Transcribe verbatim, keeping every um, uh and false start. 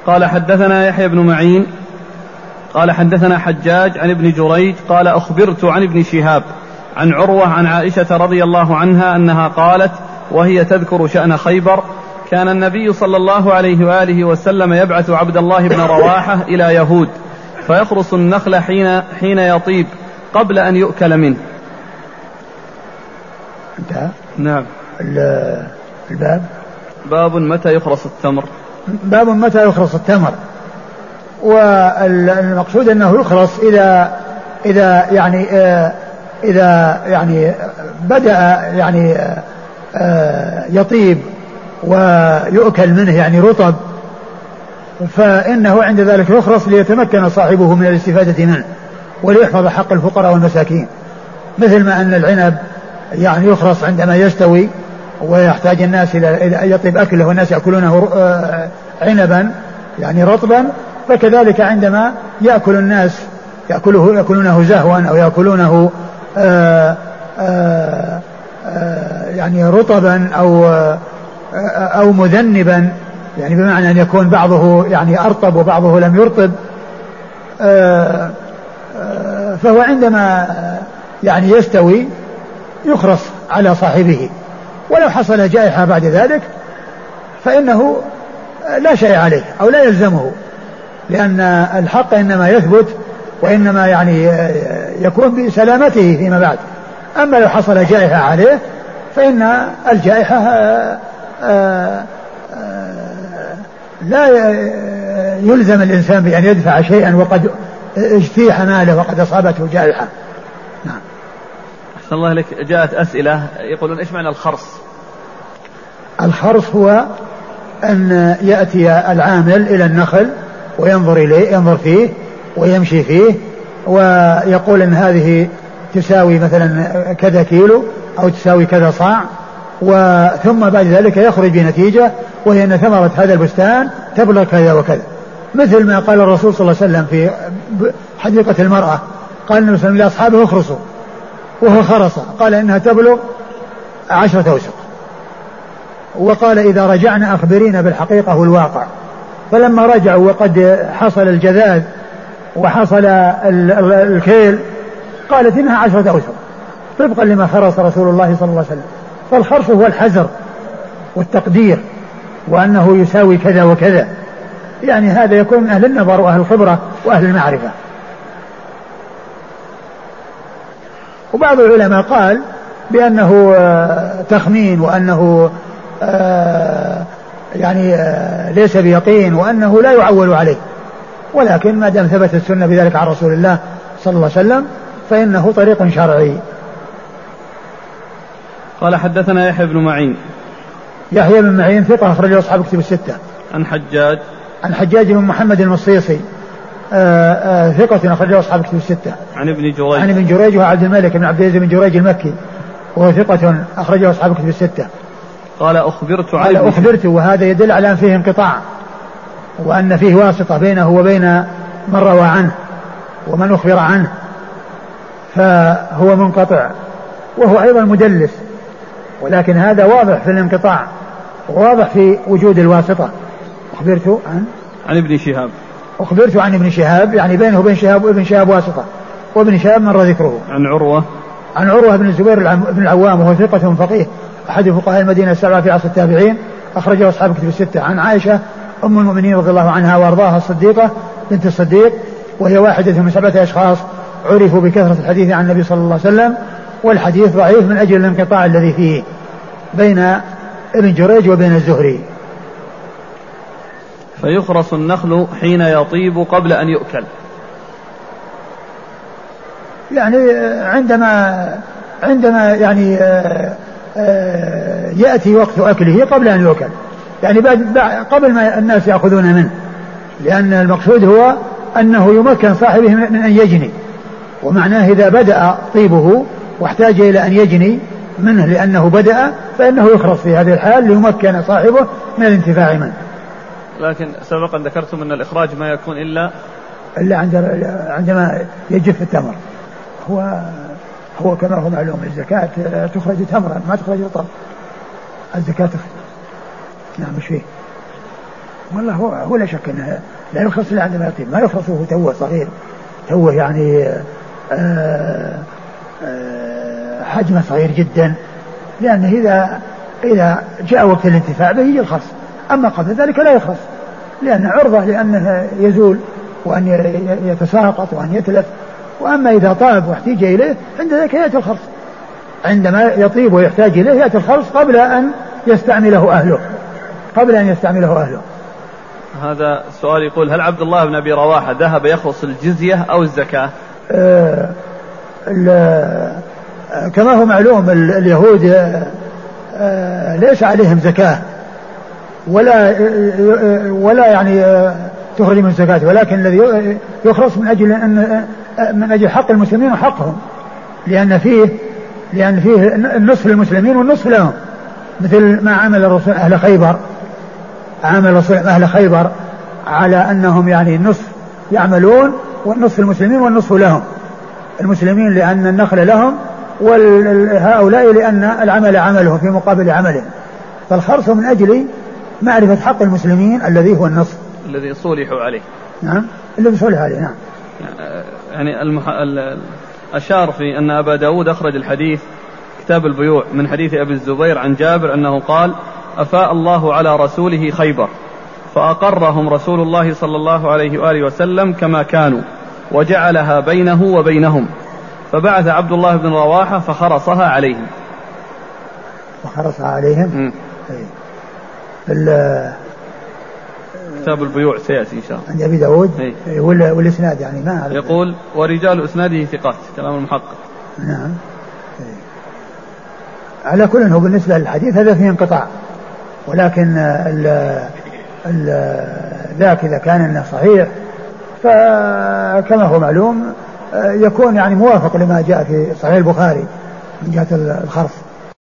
قال حدثنا يحيى بن معين قال حدثنا حجاج عن ابن جريج قال أخبرت عن ابن شهاب عن عروة عن عائشة رضي الله عنها أنها قالت وهي تذكر شأن خيبر: كان النبي صلى الله عليه وآله وسلم يبعث عبد الله بن رواحة إلى يهود فيخرص النخل حين, حين يطيب قبل أن يؤكل منه. انتهى. نعم. الباب باب متى يخرص التمر. باب متى يخرص التمر، والمقصود أنه يخرص إذا إذا يعني آه إذا يعني بدأ يعني آه يطيب ويؤكل منه يعني رطب، فإنه عند ذلك يخرص ليتمكن صاحبه من الاستفادة منه وليحفظ حق الفقراء والمساكين، مثل ما أن العنب يعني يخرص عندما يستوي ويحتاج الناس إلى أن يطيب أكله والناس يأكلونه عنبا يعني رطبا، فكذلك عندما يأكل الناس يأكله يأكلونه زهوا أو يأكلونه آآ آآ آآ يعني رطبا أو أو مذنبا، يعني بمعنى أن يكون بعضه يعني أرطب وبعضه لم يرطب، فهو عندما يعني يستوي يخرص على صاحبه، ولو حصل جائحة بعد ذلك فإنه لا شيء عليه أو لا يلزمه، لأن الحق إنما يثبت وإنما يعني يكون بسلامته فيما بعد. أما لو حصل جائحة عليه فإن الجائحة لا يلزم الإنسان بأن يدفع شيئا وقد اجتيح ماله وقد أصابته جائحة. نعم. أحسن الله لك. جاءت أسئلة يقولون إيش معنى الخرص؟ الخرص هو أن يأتي العامل إلى النخل وينظر إليه ينظر فيه ويمشي فيه ويقول أن هذه تساوي مثلا كذا كيلو أو تساوي كذا صاع، وثم بعد ذلك يخرج بنتيجة وهي أن ثمرة هذا البستان تبلغ كذا وكذا، مثل ما قال الرسول صلى الله عليه وسلم في حديقة المرأة، قال النبي صلى الله عليه وسلم لأصحابه اخرصوا وهو خرص، قال إنها تبلغ عشرة أوسق، وقال إذا رجعنا أخبرينا بالحقيقة والواقع، فلما رجعوا وقد حصل الجذاذ وحصل الكيل قالت إنها عشرة أوسق طبقا لما خرص رسول الله صلى الله عليه وسلم. فالخرص هو الحزر والتقدير وأنه يساوي كذا وكذا، يعني هذا يكون من أهل النظر وأهل الخبرة وأهل المعرفة. وبعض العلماء قال بأنه تخمين وأنه يعني ليس بيقين وأنه لا يعول عليه، ولكن ما دام ثبت السنة بذلك عن رسول الله صلى الله عليه وسلم فإنه طريق شرعي. قال حدثنا يحيى بن معين. يحيى بن معين ثقة أخرجه أصحاب كتب الستة. عن حجاج عن حجاج بن محمد المصيصي ثقة أخرجه أصحاب كتب الستة. عن ابن جريج. عن ابن جريج وعبد الملك بن عبد العزيز بن جريج المكي وهو ثقة أخرجه أصحاب كتب الستة. قال أخبرت عن قال أخبرت، وهذا يدل على أن فيه انقطاع وأن فيه واسطة بينه وبين من روى عنه ومن أخبر عنه، فهو منقطع وهو أيضا مدلس، ولكن هذا واضح في الانقطاع واضح في وجود الواسطة. أخبرت عن عن ابن شهاب. أخبرت عن ابن شهاب يعني بينه وبين شهاب وابن شهاب واسطة، وابن شهاب مر ذكره. عن عروة عن عروة بن الزبير بن العوام وهو ثقة فقيه أحد فقهاء المدينة السبعة في عصر التابعين أخرجه أصحاب كتب الستة. عن عائشة أم المؤمنين رضي الله عنها وأرضاها الصديقة بنت الصديق، وهي واحدة من سبعة أشخاص عرفوا بكثرة الحديث عن النبي صلى الله عليه وسلم، والحديث ضعيف من أجل الانقطاع الذي فيه بين ابن جريج وبين الزهري. فيخرص النخل حين يطيب قبل أن يؤكل، يعني عندما عندما يعني يأتي وقت أكله قبل أن يؤكل، يعني قبل ما الناس يأخذون منه، لأن المقصود هو أنه يمكن صاحبه من أن يجني، ومعناه إذا بدأ طيبه واحتاج إلى أن يجني منه لأنه بدأ فإنه يخرص في هذه الحال ليمكن صاحبه من الانتفاع منه. لكن سبقا ذكرتم أن الإخراج ما يكون إلا إلا عندما يجف التمر، هو هو كما هو معلوم الزكاة تخرج تمرا ما تخرج رطب، الزكاة تخرج. نعم مش فيه. والله هو, هو لا شك أنه لا يخلص إلا عندما يطيب، ما يخلصه توه صغير، توه يعني آآ آآ حجمه صغير جدا، لأنه إذا إذا جاء وقت الانتفاع به يجي الخص، أما قبل ذلك لا يخلص، لأنه عرضة لأنه يزول وأن يتساقط وأن يتلف. وأما إذا طاب واحتاج إليه عند ذلك يأتي الخلص، عندما يطيب ويحتاج إليه يأتي الخلص قبل أن يستعمله أهله قبل أن يستعمله أهله. هذا السؤال يقول: هل عبد الله بن أبي رواحة ذهب يخلص الجزية أو الزكاة؟ آه كما هو معلوم اليهود آه ليس عليهم زكاة ولا ولا يعني تخرج من الزكاة، ولكن الذي يخلص من أجل أن من أجل حق المسلمين وحقهم، لأن فيه لأن فيه النصف للمسلمين والنصف لهم، مثل ما عمل الرسول أهل خيبر، عمل الرسول أهل خيبر على أنهم يعني النصف يعملون والنصف المسلمين والنصف لهم، المسلمين لأن النخل لهم وهؤلاء لأن العمل عملهم في مقابل عملهم، فالخرص من أجل معرفة حق المسلمين الذي هو النصف الذي صلحوا عليه. نعم الذي صلحوا عليه. نعم. يعني المح... أشار في أن أبا داود أخرج الحديث كتاب البيوع من حديث أبي الزبير عن جابر أنه قال: أفاء الله على رسوله خيبر فأقرهم رسول الله صلى الله عليه وآله وسلم كما كانوا وجعلها بينه وبينهم، فبعث عبد الله بن رواحة فخرصها عليهم. فخرصها عليهم كتاب البيوع سيأتي إن شاء الله عند أبي داود والإسناد يعني ما يقول: ورجال إسناده ثقات، كلام المحقق. نعم. على كل هو بالنسبة للحديث هذا فيه انقطاع، ولكن ال ال ذاك إذا كان إنه صحيح فكما هو معلوم يكون يعني موافق لما جاء في صحيح البخاري من جهة الخرص.